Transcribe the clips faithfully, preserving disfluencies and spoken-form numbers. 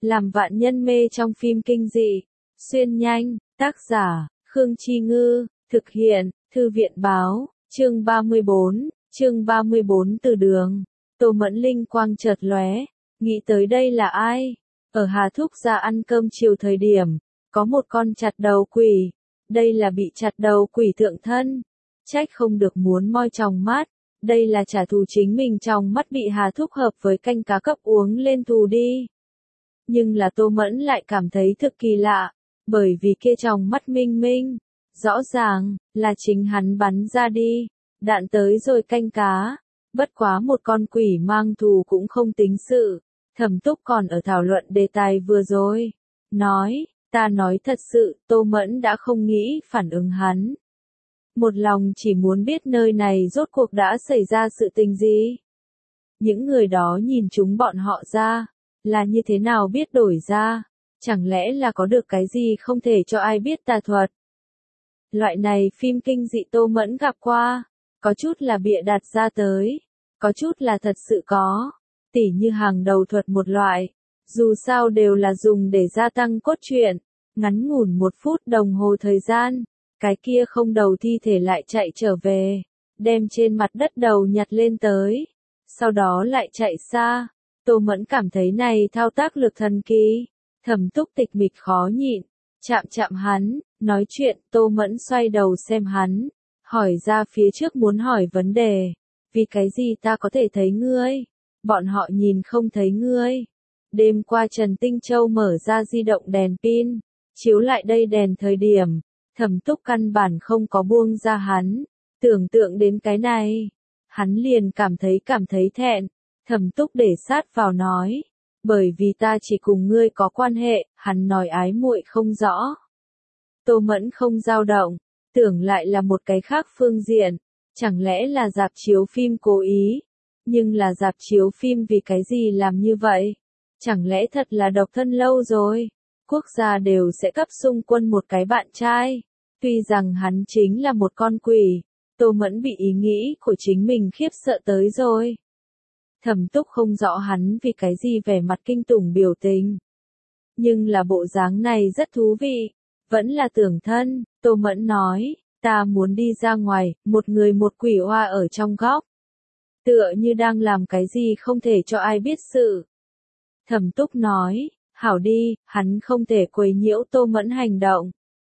làm vạn nhân mê trong phim kinh dị. Xuyên nhanh, tác giả, Khương Chi Ngư, thực hiện, Thư viện Báo, chương ba mươi bốn, chương ba mươi bốn từ đường. Tô Mẫn linh quang chợt lóe, nghĩ tới đây là ai? Ở Hà Thúc gia ăn cơm chiều thời điểm, có một con chặt đầu quỷ, đây là bị chặt đầu quỷ thượng thân, trách không được muốn moi tròng mắt, đây là trả thù chính mình trong mắt bị Hà Thúc hợp với canh cá cấp uống lên thù đi. Nhưng là Tô Mẫn lại cảm thấy thực kỳ lạ, bởi vì kia trong mắt minh minh, rõ ràng, là chính hắn bắn ra đi, đạn tới rồi canh cá, bất quá một con quỷ mang thù cũng không tính sự. Thẩm Túc còn ở thảo luận đề tài vừa rồi, nói, ta nói thật sự, Tô Mẫn đã không nghĩ phản ứng hắn. Một lòng chỉ muốn biết nơi này rốt cuộc đã xảy ra sự tình gì. Những người đó nhìn chúng bọn họ ra, là như thế nào biết đổi ra, chẳng lẽ là có được cái gì không thể cho ai biết tà thuật. Loại này phim kinh dị Tô Mẫn gặp qua, có chút là bịa đặt ra tới, có chút là thật sự có, tỉ như hàng đầu thuật một loại, dù sao đều là dùng để gia tăng cốt truyện, ngắn ngủn một phút đồng hồ thời gian, cái kia không đầu thi thể lại chạy trở về, đem trên mặt đất đầu nhặt lên tới, sau đó lại chạy xa. Tô Mẫn cảm thấy này thao tác lực thần kỳ, Thẩm Túc tịch mịch khó nhịn, chạm chạm hắn, nói chuyện. Tô Mẫn xoay đầu xem hắn, hỏi ra phía trước muốn hỏi vấn đề, vì cái gì ta có thể thấy ngươi, bọn họ nhìn không thấy ngươi. Đêm qua Trần Tinh Châu mở ra di động đèn pin, chiếu lại đây đèn thời điểm, Thẩm Túc căn bản không có buông ra hắn, tưởng tượng đến cái này, hắn liền cảm thấy cảm thấy thẹn. Thẩm Túc để sát vào nói, bởi vì ta chỉ cùng ngươi có quan hệ, hắn nói ái muội không rõ. Tô Mẫn không dao động, tưởng lại là một cái khác phương diện, chẳng lẽ là rạp chiếu phim cố ý, nhưng là rạp chiếu phim vì cái gì làm như vậy? Chẳng lẽ thật là độc thân lâu rồi? Quốc gia đều sẽ cấp xung quân một cái bạn trai, tuy rằng hắn chính là một con quỷ, Tô Mẫn bị ý nghĩ của chính mình khiếp sợ tới rồi. Thẩm Túc không rõ hắn vì cái gì vẻ mặt kinh tủng biểu tình. Nhưng là bộ dáng này rất thú vị, vẫn là tưởng thân. Tô Mẫn nói, ta muốn đi ra ngoài, một người một quỷ oa ở trong góc. Tựa như đang làm cái gì không thể cho ai biết sự. Thẩm Túc nói, hảo đi, hắn không thể quấy nhiễu Tô Mẫn hành động.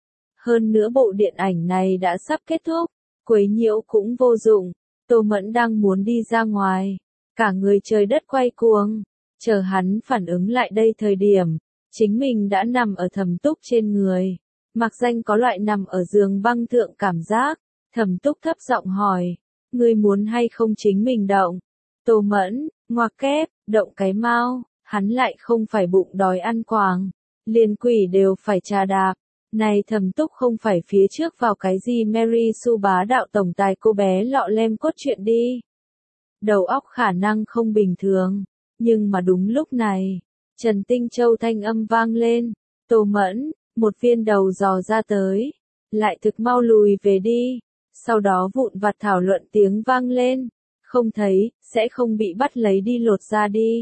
Hơn nữa bộ điện ảnh này đã sắp kết thúc, quấy nhiễu cũng vô dụng, Tô Mẫn đang muốn đi ra ngoài. Cả người trời đất quay cuồng, chờ hắn phản ứng lại đây thời điểm, chính mình đã nằm ở Thẩm Túc trên người. Mặc danh có loại nằm ở giường băng thượng cảm giác, Thẩm Túc thấp giọng hỏi, ngươi muốn hay không chính mình động? Tô Mẫn, ngoặc kép, động cái mau, hắn lại không phải bụng đói ăn quàng, liền quỷ đều phải trà đạp. Này Thẩm Túc không phải phía trước vào cái gì Mary Sue bá đạo tổng tài cô bé lọ lem cốt truyện đi. Đầu óc khả năng không bình thường, nhưng mà đúng lúc này, Trần Tinh Châu thanh âm vang lên, Tô Mẫn, một viên đầu dò ra tới, lại thực mau lùi về đi, sau đó vụn vặt thảo luận tiếng vang lên, không thấy, sẽ không bị bắt lấy đi lột ra đi.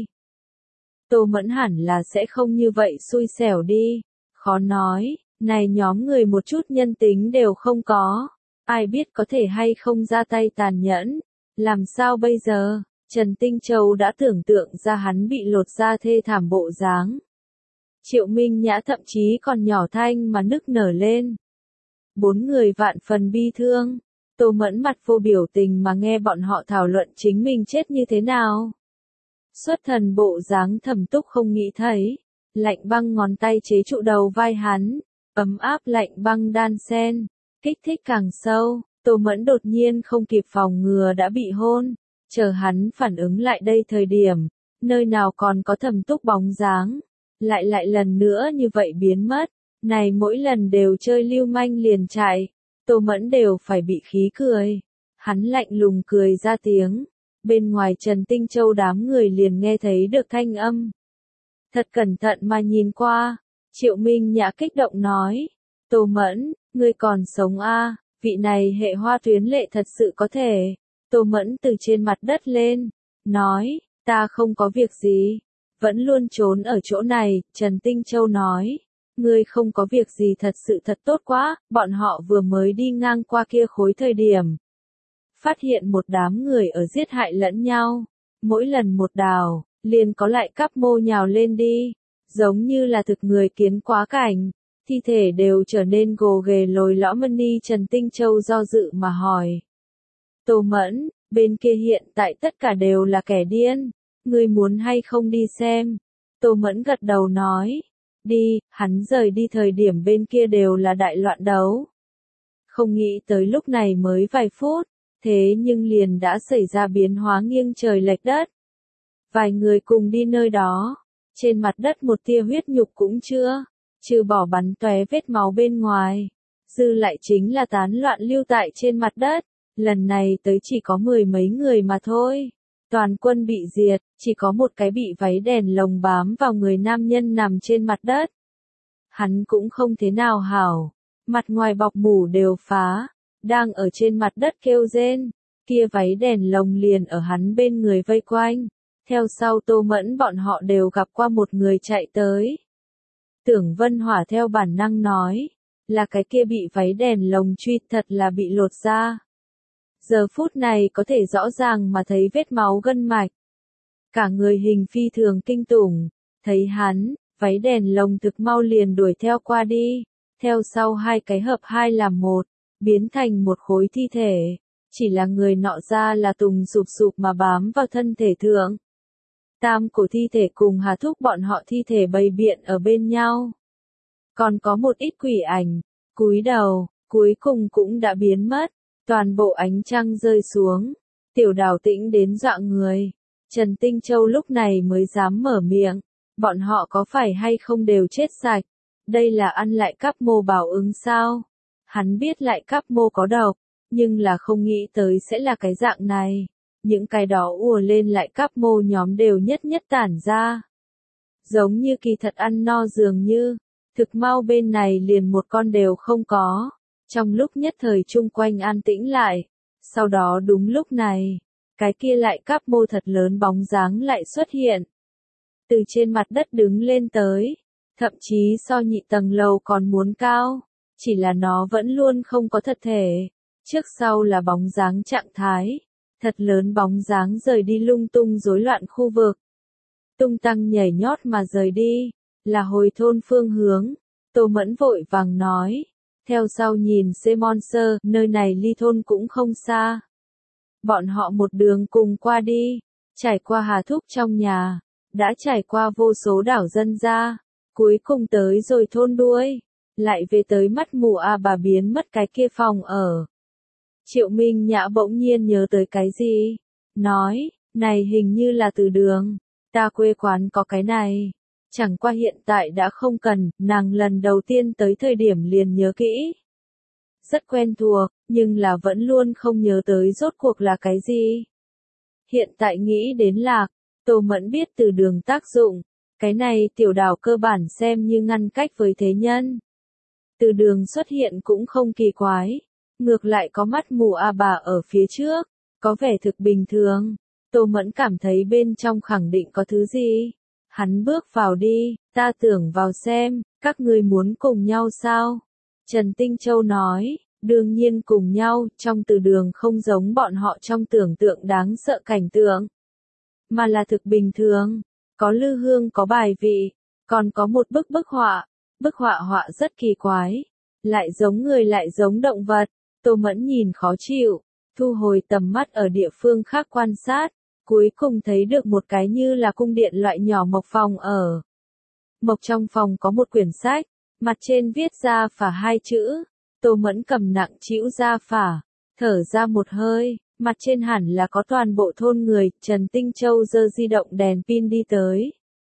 Tô Mẫn hẳn là sẽ không như vậy xui xẻo đi, khó nói, này nhóm người một chút nhân tính đều không có, ai biết có thể hay không ra tay tàn nhẫn. Làm sao bây giờ? Trần Tinh Châu đã tưởng tượng ra hắn bị lột da thê thảm bộ dáng. Triệu Minh Nhã thậm chí còn nhỏ thanh mà nức nở lên. Bốn người vạn phần bi thương. Tô Mẫn mặt vô biểu tình mà nghe bọn họ thảo luận chính mình chết như thế nào. Xuất thần bộ dáng Thẩm Túc không nghĩ thấy. Lạnh băng ngón tay chế trụ đầu vai hắn. Ấm áp lạnh băng đan sen. Kích thích càng sâu. Tô Mẫn đột nhiên không kịp phòng ngừa đã bị hôn, chờ hắn phản ứng lại đây thời điểm, nơi nào còn có Thẩm Túc bóng dáng, lại lại lần nữa như vậy biến mất, này mỗi lần đều chơi lưu manh liền chạy, Tô Mẫn đều phải bị khí cười, hắn lạnh lùng cười ra tiếng, bên ngoài Trần Tinh Châu đám người liền nghe thấy được thanh âm. Thật cẩn thận mà nhìn qua, Triệu Minh Nhã kích động nói, Tô Mẫn, ngươi còn sống a? À? Vị này hệ hoa tuyến lệ thật sự có thể. Tô Mẫn từ trên mặt đất lên, nói, ta không có việc gì. vẫn luôn trốn ở chỗ này, Trần Tinh Châu nói. Ngươi không có việc gì thật sự thật tốt quá, bọn họ vừa mới đi ngang qua kia khối thời điểm. Phát hiện một đám người ở giết hại lẫn nhau. Mỗi lần một đào, liền có lại cắp mô nhào lên đi. Giống như là thực người kiến quá cảnh. Thi thể đều trở nên gồ ghề lồi lõm ni. Trần Tinh Châu do dự mà hỏi. Tô Mẫn, bên kia hiện tại tất cả đều là kẻ điên. Ngươi muốn hay không đi xem? Tô Mẫn gật đầu nói. Đi, hắn rời đi thời điểm bên kia đều là đại loạn đấu. Không nghĩ tới lúc này mới vài phút, thế nhưng liền đã xảy ra biến hóa nghiêng trời lệch đất. Vài người cùng đi nơi đó, trên mặt đất một tia huyết nhục cũng chưa, trừ bỏ bắn tóe vết máu bên ngoài, dư lại chính là tán loạn lưu tại trên mặt đất, lần này tới chỉ có mười mấy người mà thôi. Toàn quân bị diệt, chỉ có một cái bị váy đèn lồng bám vào người nam nhân nằm trên mặt đất. Hắn cũng không thế nào hảo, mặt ngoài bọc mủ đều phá, đang ở trên mặt đất kêu rên, kia váy đèn lồng liền ở hắn bên người vây quanh. Theo sau Tô Mẫn bọn họ đều gặp qua một người chạy tới. Tưởng Vân Hỏa theo bản năng nói, là cái kia bị váy đèn lồng truy thật là bị lột ra. Giờ phút này có thể rõ ràng mà thấy vết máu gân mạch. Cả người hình phi thường kinh tủng, thấy hắn, váy đèn lồng thực mau liền đuổi theo qua đi, theo sau hai cái hợp hai làm một, biến thành một khối thi thể, chỉ là người nọ ra là tùng sụp sụp mà bám vào thân thể thượng. Tam cổ thi thể cùng Hà Thúc bọn họ thi thể bày biện ở bên nhau. Còn có một ít quỷ ảnh, cúi đầu, cuối cùng cũng đã biến mất. Toàn bộ ánh trăng rơi xuống, Tiểu Đào Tĩnh đến dọa người. Trần Tinh Châu lúc này mới dám mở miệng, bọn họ có phải hay không đều chết sạch, đây là ăn lại cắp mô bảo ứng sao? Hắn biết lại cắp mô có độc, nhưng là không nghĩ tới sẽ là cái dạng này, những cái đó ùa lên lại cắp mô nhóm đều nhất nhất tản ra. Giống như kỳ thật ăn no dường như, thực mau bên này liền một con đều không có. Trong lúc nhất thời chung quanh an tĩnh lại, sau đó đúng lúc này, cái kia lại cắp mô thật lớn bóng dáng lại xuất hiện. Từ trên mặt đất đứng lên tới, thậm chí so nhị tầng lầu còn muốn cao, chỉ là nó vẫn luôn không có thật thể, trước sau là bóng dáng trạng thái, thật lớn bóng dáng rời đi lung tung rối loạn khu vực. Tung tăng nhảy nhót mà rời đi, là hồi thôn phương hướng, Tô Mẫn vội vàng nói. Theo sau nhìn C-Monster, nơi này ly thôn cũng không xa. Bọn họ một đường cùng qua đi, trải qua Hà Thúc trong nhà, đã trải qua vô số đảo dân gia, cuối cùng tới rồi thôn đuôi, lại về tới mắt mù a bà biến mất cái kia phòng ở. Triệu Minh Nhã bỗng nhiên nhớ tới cái gì, nói, này hình như là từ đường, ta quê quán có cái này. Chẳng qua hiện tại đã không cần, nàng lần đầu tiên tới thời điểm liền nhớ kỹ. Rất quen thuộc, nhưng là vẫn luôn không nhớ tới rốt cuộc là cái gì. Hiện tại nghĩ đến lạc, Tô Mẫn biết từ đường tác dụng, cái này Tiểu Đào cơ bản xem như ngăn cách với thế nhân. Từ đường xuất hiện cũng không kỳ quái, ngược lại có mắt mù a bà ở phía trước, có vẻ thực bình thường. Tô Mẫn cảm thấy bên trong khẳng định có thứ gì. Hắn bước vào đi, ta tưởng vào xem, các ngươi muốn cùng nhau sao? Trần Tinh Châu nói, đương nhiên cùng nhau, trong từ đường không giống bọn họ trong tưởng tượng đáng sợ cảnh tượng. Mà là thực bình thường, có lư hương có bài vị, còn có một bức bức họa, bức họa họa rất kỳ quái, lại giống người lại giống động vật. Tô Mẫn nhìn khó chịu, thu hồi tầm mắt ở địa phương khác quan sát. Cuối cùng thấy được một cái như là cung điện loại nhỏ mộc phòng ở. Mộc trong phòng có một quyển sách, mặt trên viết ra phả hai chữ. Tô Mẫn cầm nặng chĩu ra phả, thở ra một hơi, mặt trên hẳn là có toàn bộ thôn người. Trần Tinh Châu giơ di động đèn pin đi tới.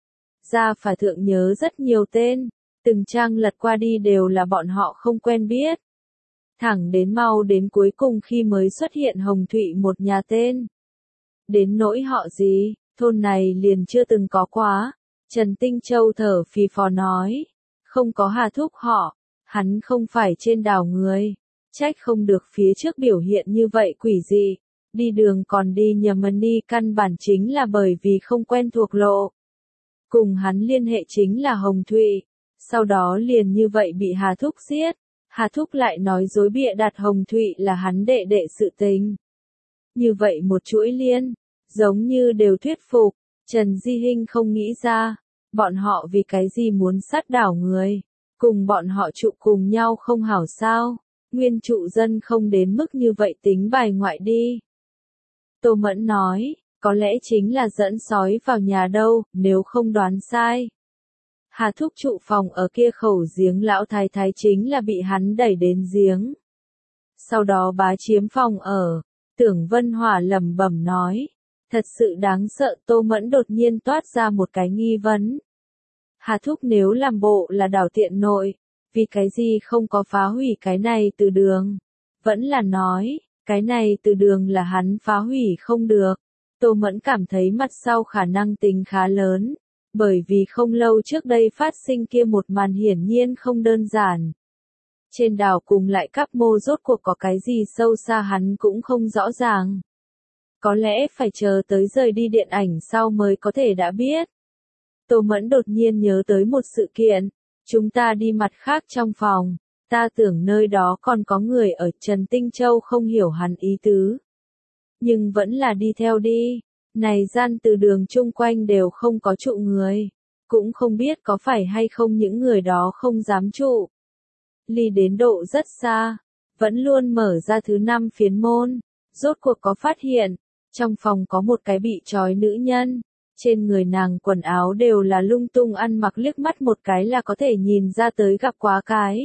Ra phả thượng nhớ rất nhiều tên, từng trang lật qua đi đều là bọn họ không quen biết. Thẳng đến mau đến cuối cùng khi mới xuất hiện Hồng Thụy một nhà tên. Đến nỗi họ gì, thôn này liền chưa từng có quá. Trần Tinh Châu thở phì phò nói, không có Hà Thúc họ, hắn không phải trên đảo người, trách không được phía trước biểu hiện như vậy quỷ dị, đi đường còn đi nhầm đi căn bản chính là bởi vì không quen thuộc lộ. cùng hắn liên hệ chính là Hồng Thụy, sau đó liền như vậy bị Hà Thúc giết. Hà Thúc lại nói dối bịa đặt Hồng Thụy là hắn đệ đệ sự tình. Như vậy một chuỗi liên, giống như đều thuyết phục, Trần Di Hinh không nghĩ ra, bọn họ vì cái gì muốn sát đảo người, cùng bọn họ trụ cùng nhau không hảo sao, nguyên trụ dân không đến mức như vậy tính bài ngoại đi. Tô Mẫn nói, có lẽ chính là dẫn sói vào nhà đâu, nếu không đoán sai. Hà Thúc trụ phòng ở kia khẩu giếng lão thái thái chính là bị hắn đẩy đến giếng. Sau đó bá chiếm phòng ở, Tưởng Vân Hòa lẩm bẩm nói, thật sự đáng sợ. Tô Mẫn đột nhiên toát ra một cái nghi vấn. Hà Thúc nếu làm bộ là đảo tiện nội, vì cái gì không có phá hủy cái này từ đường? Vẫn là nói, cái này từ đường là hắn phá hủy không được. Tô Mẫn cảm thấy mặt sau khả năng tính khá lớn, bởi vì không lâu trước đây phát sinh kia một màn hiển nhiên không đơn giản. Trên đảo cùng lại các mô rốt cuộc có cái gì sâu xa hắn cũng không rõ ràng. Có lẽ phải chờ tới rời đi điện ảnh sau mới có thể đã biết. Tô Mẫn đột nhiên nhớ tới một sự kiện, chúng ta đi mặt khác trong phòng, ta tưởng nơi đó còn có người ở. Trần Tinh Châu không hiểu hắn ý tứ, nhưng vẫn là đi theo đi. Này gian từ đường chung quanh đều không có trụ người, cũng không biết có phải hay không những người đó không dám trụ. Ly đến độ rất xa, vẫn luôn mở ra thứ năm phiến môn, rốt cuộc có phát hiện, trong phòng có một cái bị trói nữ nhân, trên người nàng quần áo đều là lung tung ăn mặc, liếc mắt một cái là có thể nhìn ra tới gặp quá cái.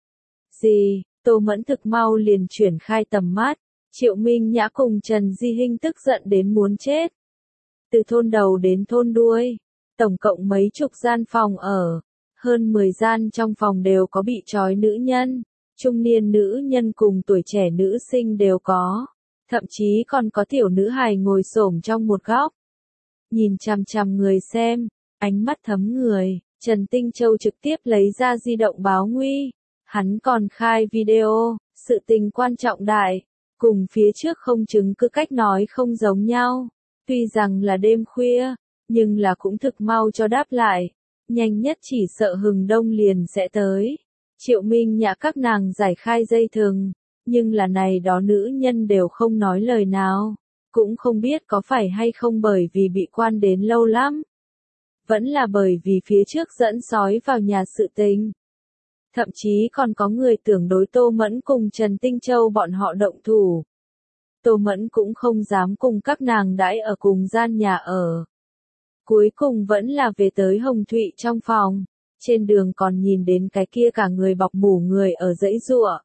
Gì? Tô Mẫn thực mau liền chuyển khai tầm mắt, Triệu Minh Nhã cùng Trần Di Hinh tức giận đến muốn chết. Từ thôn đầu đến thôn đuôi, tổng cộng mấy chục gian phòng ở, hơn mười gian trong phòng đều có bị trói nữ nhân, trung niên nữ nhân cùng tuổi trẻ nữ sinh đều có, thậm chí còn có tiểu nữ hài ngồi xổm trong một góc. Nhìn chằm chằm người xem, ánh mắt thấm người, Trần Tinh Châu trực tiếp lấy ra di động báo nguy, hắn còn khai video, sự tình quan trọng đại, cùng phía trước không chứng cứ cách nói không giống nhau. Tuy rằng là đêm khuya, nhưng là cũng thực mau cho đáp lại, nhanh nhất chỉ sợ hừng đông liền sẽ tới. Triệu Minh Nhã các nàng giải khai dây thừng, nhưng là này đó nữ nhân đều không nói lời nào, cũng không biết có phải hay không bởi vì bị quan đến lâu lắm. Vẫn là bởi vì phía trước dẫn sói vào nhà sự tình. Thậm chí còn có người tưởng đối Tô Mẫn cùng Trần Tinh Châu bọn họ động thủ. Tô Mẫn cũng không dám cùng các nàng đãi ở cùng gian nhà ở. Cuối cùng vẫn là về tới Hồng Thụy trong phòng, trên đường còn nhìn đến cái kia cả người bọc mủ người ở dãy giụa.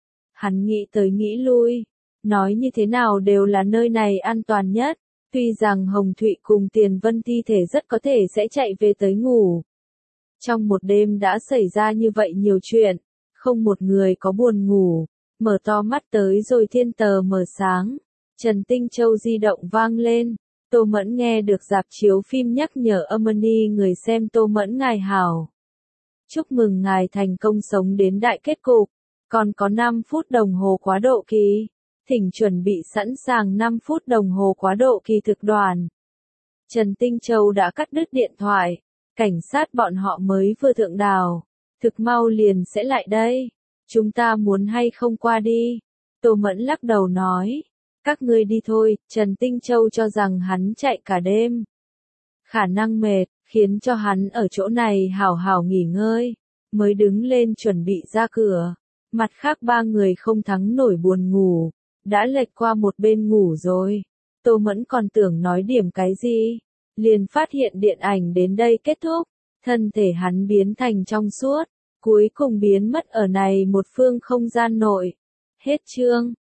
Hắn nghĩ tới nghĩ lui, nói như thế nào đều là nơi này an toàn nhất, tuy rằng Hồng Thụy cùng Tiền Vân thi thể rất có thể sẽ chạy về tới ngủ. Trong một đêm đã xảy ra như vậy nhiều chuyện, không một người có buồn ngủ. Mở to mắt tới rồi thiên tờ mở sáng, Trần Tinh Châu di động vang lên, Tô Mẫn nghe được rạp chiếu phim nhắc nhở Amani người xem Tô Mẫn ngài hảo. Chúc mừng ngài thành công sống đến đại kết cục, còn có năm phút đồng hồ quá độ kỳ, thỉnh chuẩn bị sẵn sàng năm phút đồng hồ quá độ kỳ thực đoàn. Trần Tinh Châu đã cắt đứt điện thoại, cảnh sát bọn họ mới vừa thượng đào, thực mau liền sẽ lại đây. Chúng ta muốn hay không qua đi? Tô Mẫn lắc đầu nói. Các ngươi đi thôi. Trần Tinh Châu cho rằng hắn chạy cả đêm. Khả năng mệt, khiến cho hắn ở chỗ này hảo hảo nghỉ ngơi. Mới đứng lên chuẩn bị ra cửa. Mặt khác ba người không thắng nổi buồn ngủ. Đã lệch qua một bên ngủ rồi. Tô Mẫn còn tưởng nói điểm cái gì. Liền phát hiện điện ảnh đến đây kết thúc. Thân thể hắn biến thành trong suốt. Cuối cùng biến mất ở này một phương không gian nội. Hết chương.